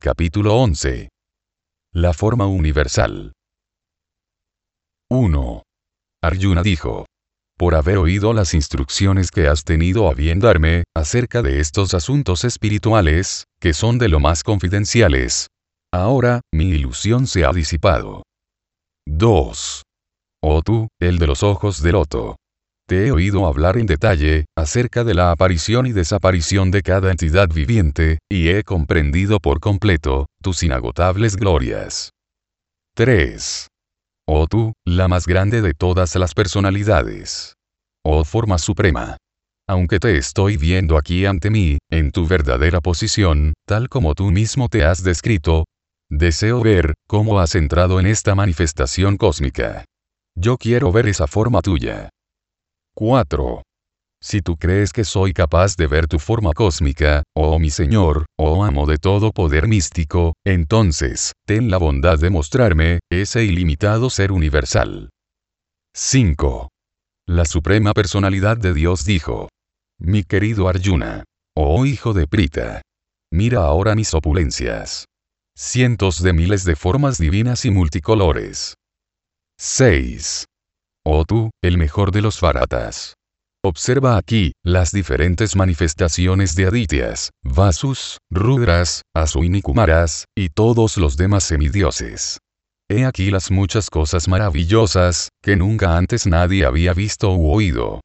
Capítulo 11. La forma universal. 1. Arjuna dijo: por haber oído las instrucciones que has tenido a bien darme, acerca de estos asuntos espirituales, que son de lo más confidenciales, ahora, mi ilusión se ha disipado. 2. Oh tú, el de los ojos de loto. Te he oído hablar en detalle, acerca de la aparición y desaparición de cada entidad viviente, y he comprendido por completo, tus inagotables glorias. 3. Oh tú, la más grande de todas las personalidades. Oh forma suprema. Aunque te estoy viendo aquí ante mí, en tu verdadera posición, tal como tú mismo te has descrito, deseo ver cómo has entrado en esta manifestación cósmica. Yo quiero ver esa forma tuya. 4. Si tú crees que soy capaz de ver tu forma cósmica, oh mi Señor, oh amo de todo poder místico, entonces, ten la bondad de mostrarme ese ilimitado ser universal. 5. La Suprema Personalidad de Dios dijo: mi querido Arjuna, oh hijo de Prita, mira ahora mis opulencias. Cientos de miles de formas divinas y multicolores. 6. Oh tú, el mejor de los Bharatas. Observa aquí las diferentes manifestaciones de Adityas, Vasus, Rudras, Aswini Kumaras, y todos los demás semidioses. He aquí las muchas cosas maravillosas, que nunca antes nadie había visto u oído.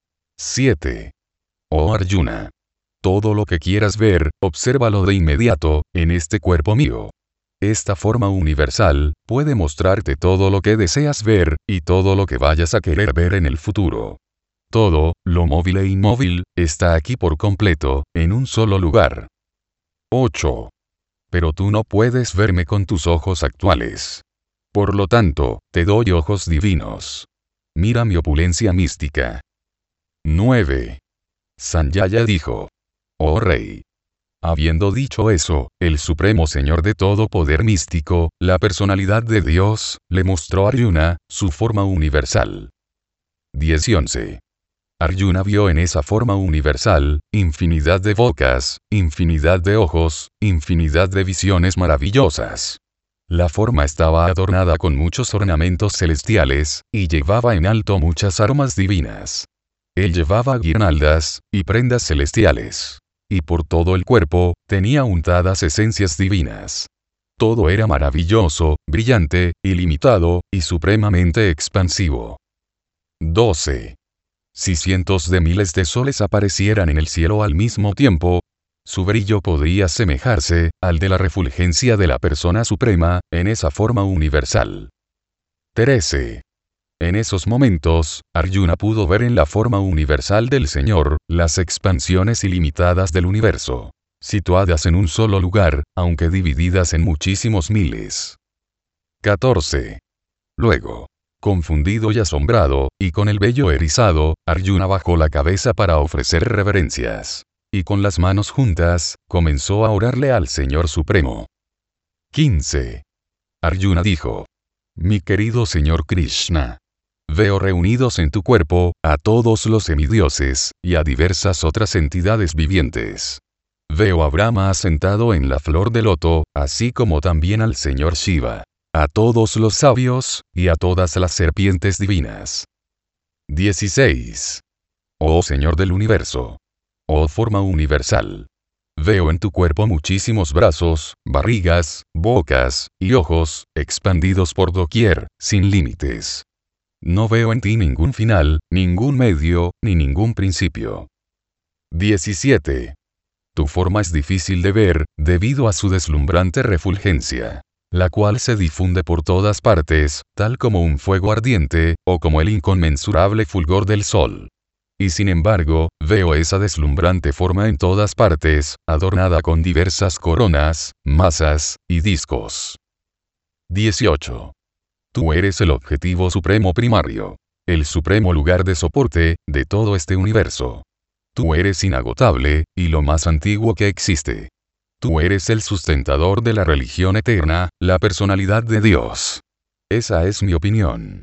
7. Oh Arjuna. Todo lo que quieras ver, obsérvalo de inmediato, en este cuerpo mío. Esta forma universal, puede mostrarte todo lo que deseas ver, y todo lo que vayas a querer ver en el futuro. Todo, lo móvil e inmóvil, está aquí por completo, en un solo lugar. 8. Pero tú no puedes verme con tus ojos actuales. Por lo tanto, te doy ojos divinos. Mira mi opulencia mística. 9. Sanjaya dijo: oh rey. Habiendo dicho eso, el Supremo Señor de todo poder místico, la personalidad de Dios, le mostró a Arjuna su forma universal. 10 y 11. Arjuna vio en esa forma universal, infinidad de bocas, infinidad de ojos, infinidad de visiones maravillosas. La forma estaba adornada con muchos ornamentos celestiales, y llevaba en alto muchas armas divinas. Él llevaba guirnaldas, y prendas celestiales. Y por todo el cuerpo, tenía untadas esencias divinas. Todo era maravilloso, brillante, ilimitado, y supremamente expansivo. 12. Si cientos de miles de soles aparecieran en el cielo al mismo tiempo, su brillo podría asemejarse al de la refulgencia de la persona suprema, en esa forma universal. 13. En esos momentos, Arjuna pudo ver en la forma universal del Señor, las expansiones ilimitadas del universo, situadas en un solo lugar, aunque divididas en muchísimos miles. 14. Luego, confundido y asombrado, y con el vello erizado, Arjuna bajó la cabeza para ofrecer reverencias. Y con las manos juntas, comenzó a orarle al Señor Supremo. 15. Arjuna dijo: mi querido Señor Krishna, veo reunidos en tu cuerpo, a todos los semidioses, y a diversas otras entidades vivientes. Veo a Brahma asentado en la flor de loto, así como también al Señor Shiva, a todos los sabios, y a todas las serpientes divinas. 16. Oh Señor del universo. Oh forma universal. Veo en tu cuerpo muchísimos brazos, barrigas, bocas, y ojos, expandidos por doquier, sin límites. No veo en ti ningún final, ningún medio, ni ningún principio. 17. Tu forma es difícil de ver, debido a su deslumbrante refulgencia, la cual se difunde por todas partes, tal como un fuego ardiente, o como el inconmensurable fulgor del sol. Y sin embargo, veo esa deslumbrante forma en todas partes, adornada con diversas coronas, masas, y discos. 18. Tú eres el objetivo supremo primario, el supremo lugar de soporte, de todo este universo. Tú eres inagotable, y lo más antiguo que existe. Tú eres el sustentador de la religión eterna, la personalidad de Dios. Esa es mi opinión.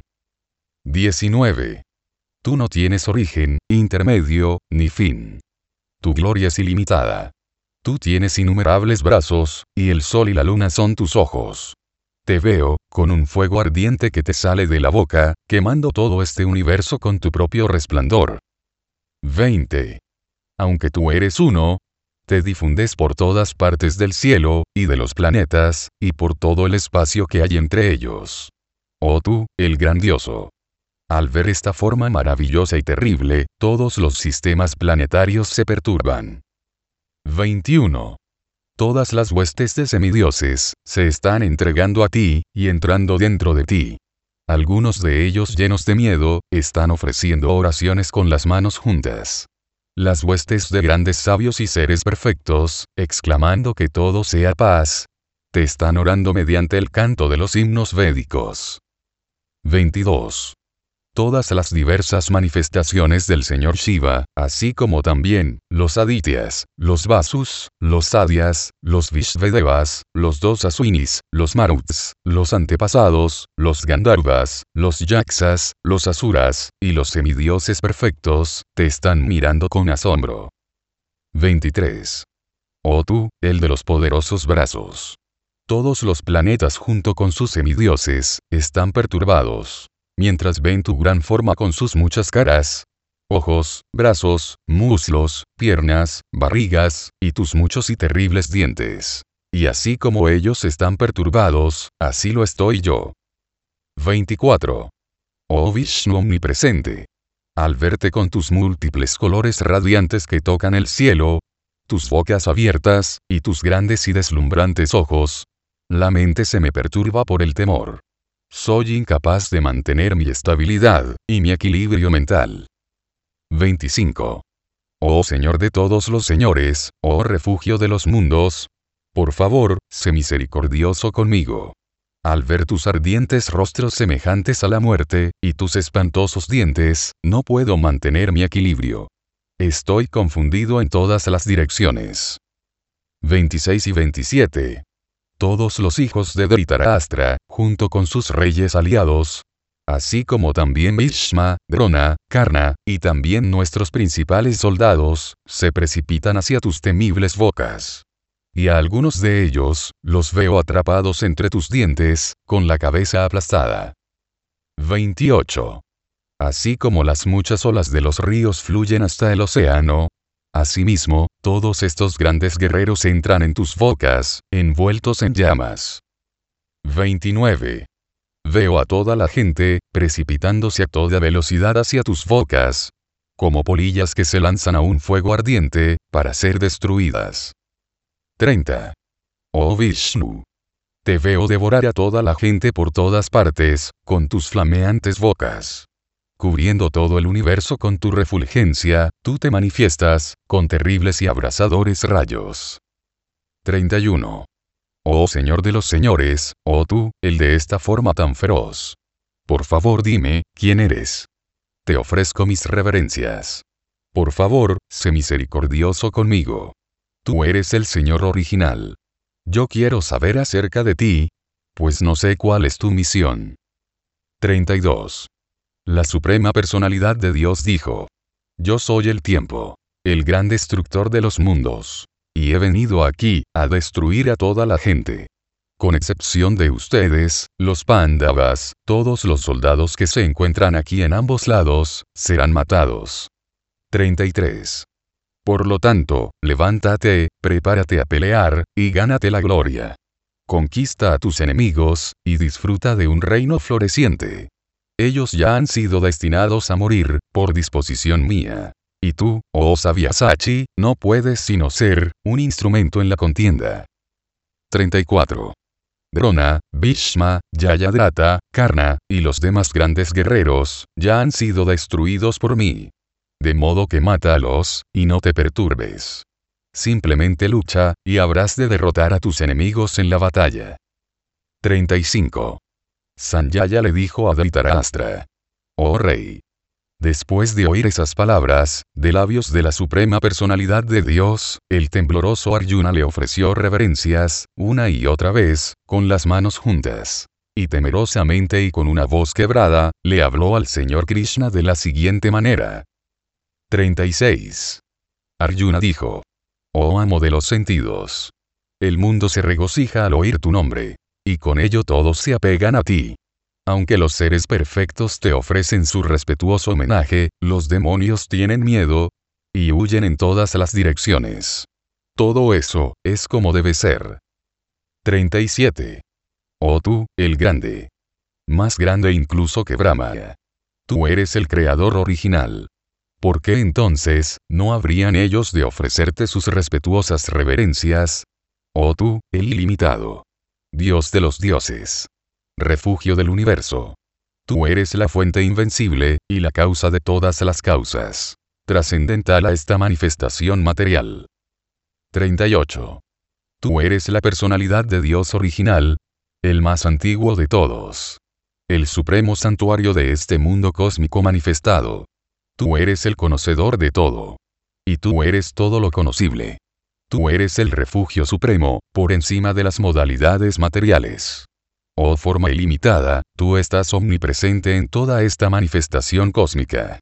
19. Tú no tienes origen, intermedio, ni fin. Tu gloria es ilimitada. Tú tienes innumerables brazos, y el sol y la luna son tus ojos. Te veo, con un fuego ardiente que te sale de la boca, quemando todo este universo con tu propio resplandor. 20. Aunque tú eres uno, te difundes por todas partes del cielo, y de los planetas, y por todo el espacio que hay entre ellos. Oh tú, el grandioso. Al ver esta forma maravillosa y terrible, todos los sistemas planetarios se perturban. 21. Todas las huestes de semidioses se están entregando a ti, y entrando dentro de ti. Algunos de ellos llenos de miedo, están ofreciendo oraciones con las manos juntas. Las huestes de grandes sabios y seres perfectos, exclamando que todo sea paz, te están orando mediante el canto de los himnos védicos. 22. Todas las diversas manifestaciones del Señor Shiva, así como también, los Adityas, los Vasus, los Sadyas, los Vishvedevas, los dos Aswinis, los Maruts, los antepasados, los Gandharvas, los Yaksas, los Asuras, y los semidioses perfectos, te están mirando con asombro. 23. Oh tú, el de los poderosos brazos. Todos los planetas junto con sus semidioses, están perturbados. Mientras ven tu gran forma con sus muchas caras, ojos, brazos, muslos, piernas, barrigas, y tus muchos y terribles dientes. Y así como ellos están perturbados, así lo estoy yo. 24. Oh Vishnu omnipresente. Al verte con tus múltiples colores radiantes que tocan el cielo, tus bocas abiertas, y tus grandes y deslumbrantes ojos, la mente se me perturba por el temor. Soy incapaz de mantener mi estabilidad, y mi equilibrio mental. 25. Oh Señor de todos los señores, oh refugio de los mundos, por favor, sé misericordioso conmigo. Al ver tus ardientes rostros semejantes a la muerte, y tus espantosos dientes, no puedo mantener mi equilibrio. Estoy confundido en todas las direcciones. 26 y 27. Todos los hijos de Dhritarashtra, junto con sus reyes aliados, así como también Bhishma, Drona, Karna, y también nuestros principales soldados, se precipitan hacia tus temibles bocas. Y a algunos de ellos, los veo atrapados entre tus dientes, con la cabeza aplastada. 28. Así como las muchas olas de los ríos fluyen hasta el océano, asimismo, todos estos grandes guerreros entran en tus bocas, envueltos en llamas. 29. Veo a toda la gente, precipitándose a toda velocidad hacia tus bocas, como polillas que se lanzan a un fuego ardiente, para ser destruidas. 30. Oh Vishnu. Te veo devorar a toda la gente por todas partes, con tus flameantes bocas. Cubriendo todo el universo con tu refulgencia, tú te manifiestas, con terribles y abrasadores rayos. 31. Oh Señor de los señores, oh tú, el de esta forma tan feroz. Por favor dime, ¿quién eres? Te ofrezco mis reverencias. Por favor, sé misericordioso conmigo. Tú eres el Señor original. Yo quiero saber acerca de ti, pues no sé cuál es tu misión. 32. La Suprema Personalidad de Dios dijo: Yo soy el tiempo, el gran destructor de los mundos, y he venido aquí, a destruir a toda la gente. Con excepción de ustedes, los Pándavas, todos los soldados que se encuentran aquí en ambos lados, serán matados. 33. Por lo tanto, levántate, prepárate a pelear, y gánate la gloria. Conquista a tus enemigos, y disfruta de un reino floreciente. Ellos ya han sido destinados a morir, por disposición mía. Y tú, oh Sabyasachi, no puedes sino ser un instrumento en la contienda. 34. Drona, Bhishma, Jayadratha, Karna, y los demás grandes guerreros, ya han sido destruidos por mí. De modo que mátalos, y no te perturbes. Simplemente lucha, y habrás de derrotar a tus enemigos en la batalla. 35. Sanjaya le dijo a Dhritarashtra: Oh rey. Después de oír esas palabras, de labios de la Suprema Personalidad de Dios, el tembloroso Arjuna le ofreció reverencias, una y otra vez, con las manos juntas. Y temerosamente y con una voz quebrada, le habló al Señor Krishna de la siguiente manera. 36. Arjuna dijo: oh amo de los sentidos. El mundo se regocija al oír tu nombre. Y con ello todos se apegan a ti. Aunque los seres perfectos te ofrecen su respetuoso homenaje, los demonios tienen miedo y huyen en todas las direcciones. Todo eso es como debe ser. 37. Oh tú, el grande. Más grande incluso que Brahma. Tú eres el creador original. ¿Por qué entonces no habrían ellos de ofrecerte sus respetuosas reverencias? Oh tú, el ilimitado. Dios de los dioses. Refugio del universo. Tú eres la fuente invencible, y la causa de todas las causas. Trascendental a esta manifestación material. 38. Tú eres la personalidad de Dios original, el más antiguo de todos. El supremo santuario de este mundo cósmico manifestado. Tú eres el conocedor de todo. Y tú eres todo lo conocible. Tú eres el refugio supremo, por encima de las modalidades materiales. Oh forma ilimitada, tú estás omnipresente en toda esta manifestación cósmica.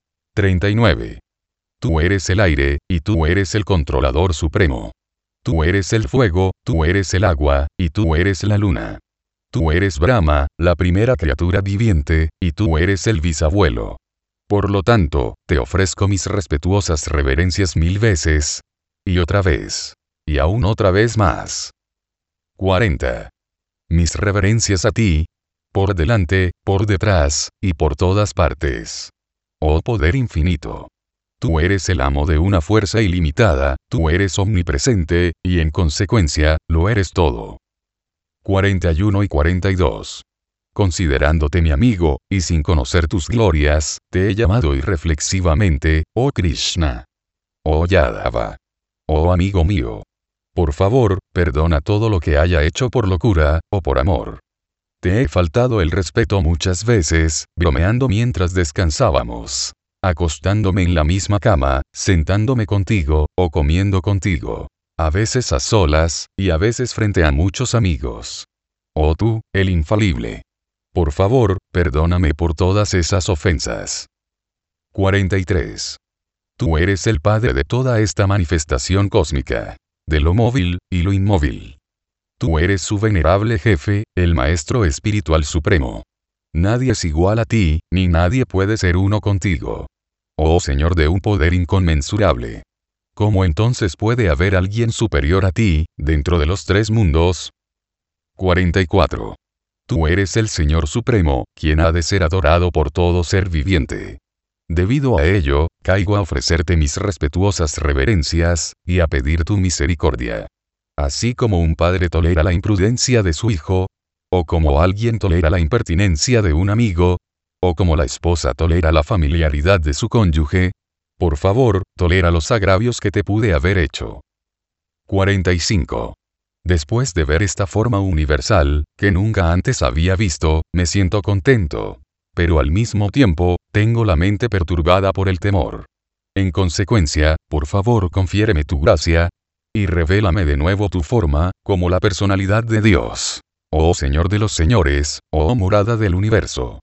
39. Tú eres el aire, y tú eres el controlador supremo. Tú eres el fuego, tú eres el agua, y tú eres la luna. Tú eres Brahma, la primera criatura viviente, y tú eres el bisabuelo. Por lo tanto, te ofrezco mis respetuosas reverencias 1000 veces. Y otra vez. Y aún otra vez más. 40. Mis reverencias a ti. Por delante, por detrás, y por todas partes. Oh poder infinito. Tú eres el amo de una fuerza ilimitada, tú eres omnipresente, y en consecuencia, lo eres todo. 41 y 42. Considerándote mi amigo, y sin conocer tus glorias, te he llamado irreflexivamente, oh Krishna. Oh Yadava. Oh amigo mío. Por favor, perdona todo lo que haya hecho por locura, o por amor. Te he faltado el respeto muchas veces, bromeando mientras descansábamos. Acostándome en la misma cama, sentándome contigo, o comiendo contigo. A veces a solas, y a veces frente a muchos amigos. Oh tú, el infalible. Por favor, perdóname por todas esas ofensas. 43. Tú eres el padre de toda esta manifestación cósmica. De lo móvil, y lo inmóvil. Tú eres su venerable jefe, el maestro espiritual supremo. Nadie es igual a ti, ni nadie puede ser uno contigo. Oh Señor de un poder inconmensurable. ¿Cómo entonces puede haber alguien superior a ti, dentro de los 3 mundos? 44. Tú eres el Señor Supremo, quien ha de ser adorado por todo ser viviente. Debido a ello, caigo a ofrecerte mis respetuosas reverencias, y a pedir tu misericordia. Así como un padre tolera la imprudencia de su hijo, o como alguien tolera la impertinencia de un amigo, o como la esposa tolera la familiaridad de su cónyuge, por favor, tolera los agravios que te pude haber hecho. 45. Después de ver esta forma universal, que nunca antes había visto, me siento contento. Pero al mismo tiempo, tengo la mente perturbada por el temor. En consecuencia, por favor confiéreme tu gracia, y revélame de nuevo tu forma, como la personalidad de Dios. Oh Señor de los señores, oh morada del universo.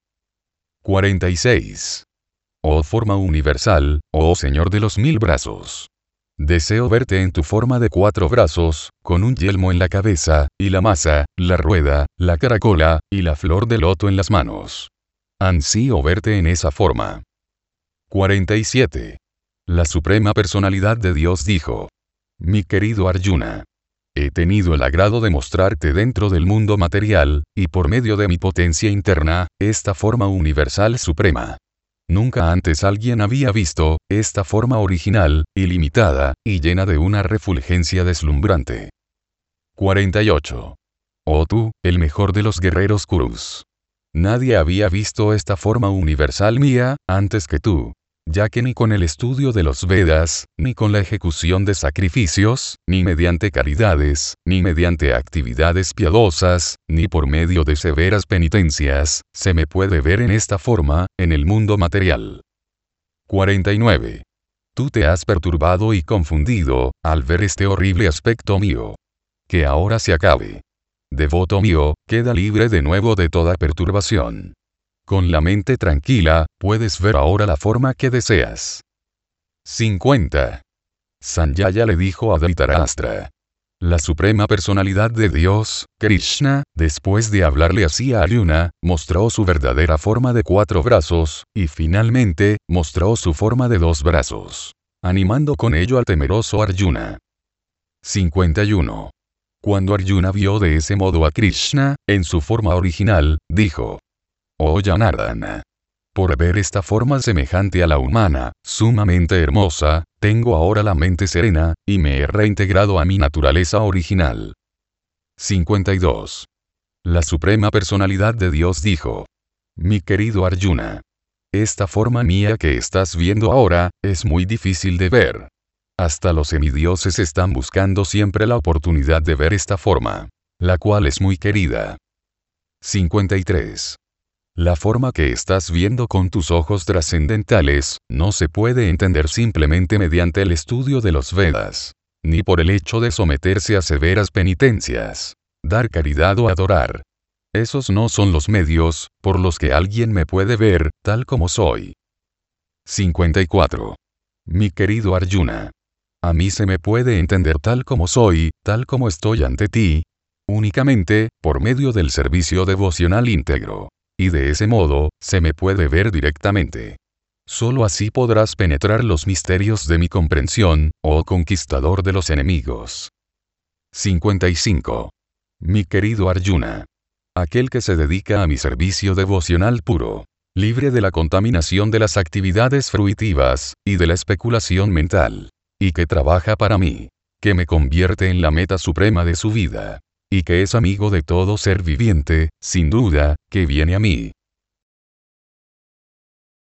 46. Oh forma universal, oh Señor de los 1000 brazos. Deseo verte en tu forma de 4 brazos, con un yelmo en la cabeza, y la masa, la rueda, la caracola, y la flor de loto en las manos. Ansío verte en esa forma. 47. La Suprema Personalidad de Dios dijo: Mi querido Arjuna, he tenido el agrado de mostrarte dentro del mundo material, y por medio de mi potencia interna, esta forma universal suprema. Nunca antes alguien había visto esta forma original, ilimitada, y llena de una refulgencia deslumbrante. 48. Oh tú, el mejor de los guerreros Kurus. Nadie había visto esta forma universal mía, antes que tú. Ya que ni con el estudio de los Vedas, ni con la ejecución de sacrificios, ni mediante caridades, ni mediante actividades piadosas, ni por medio de severas penitencias, se me puede ver en esta forma, en el mundo material. 49. Tú te has perturbado y confundido, al ver este horrible aspecto mío. Que ahora se acabe. Devoto mío, queda libre de nuevo de toda perturbación. Con la mente tranquila, puedes ver ahora la forma que deseas. 50. Sanjaya le dijo a Dhritarashtra. La Suprema Personalidad de Dios, Krishna, después de hablarle así a Arjuna, mostró su verdadera forma de 4 brazos, y finalmente, mostró su forma de 2 brazos, animando con ello al temeroso Arjuna. 51. Cuando Arjuna vio de ese modo a Krishna, en su forma original, dijo: Oh Janardana. Por ver esta forma semejante a la humana, sumamente hermosa, tengo ahora la mente serena, y me he reintegrado a mi naturaleza original. 52. La Suprema Personalidad de Dios dijo: Mi querido Arjuna, esta forma mía que estás viendo ahora, es muy difícil de ver. Hasta los semidioses están buscando siempre la oportunidad de ver esta forma, la cual es muy querida. 53. La forma que estás viendo con tus ojos trascendentales, no se puede entender simplemente mediante el estudio de los Vedas, ni por el hecho de someterse a severas penitencias, dar caridad o adorar. Esos no son los medios, por los que alguien me puede ver, tal como soy. 54. Mi querido Arjuna. A mí se me puede entender tal como soy, tal como estoy ante ti, únicamente, por medio del servicio devocional íntegro. Y de ese modo, se me puede ver directamente. Solo así podrás penetrar los misterios de mi comprensión, oh conquistador de los enemigos. 55. Mi querido Arjuna. Aquel que se dedica a mi servicio devocional puro, libre de la contaminación de las actividades fruitivas, y de la especulación mental, y que trabaja para mí, que me convierte en la meta suprema de su vida, y que es amigo de todo ser viviente, sin duda, que viene a mí.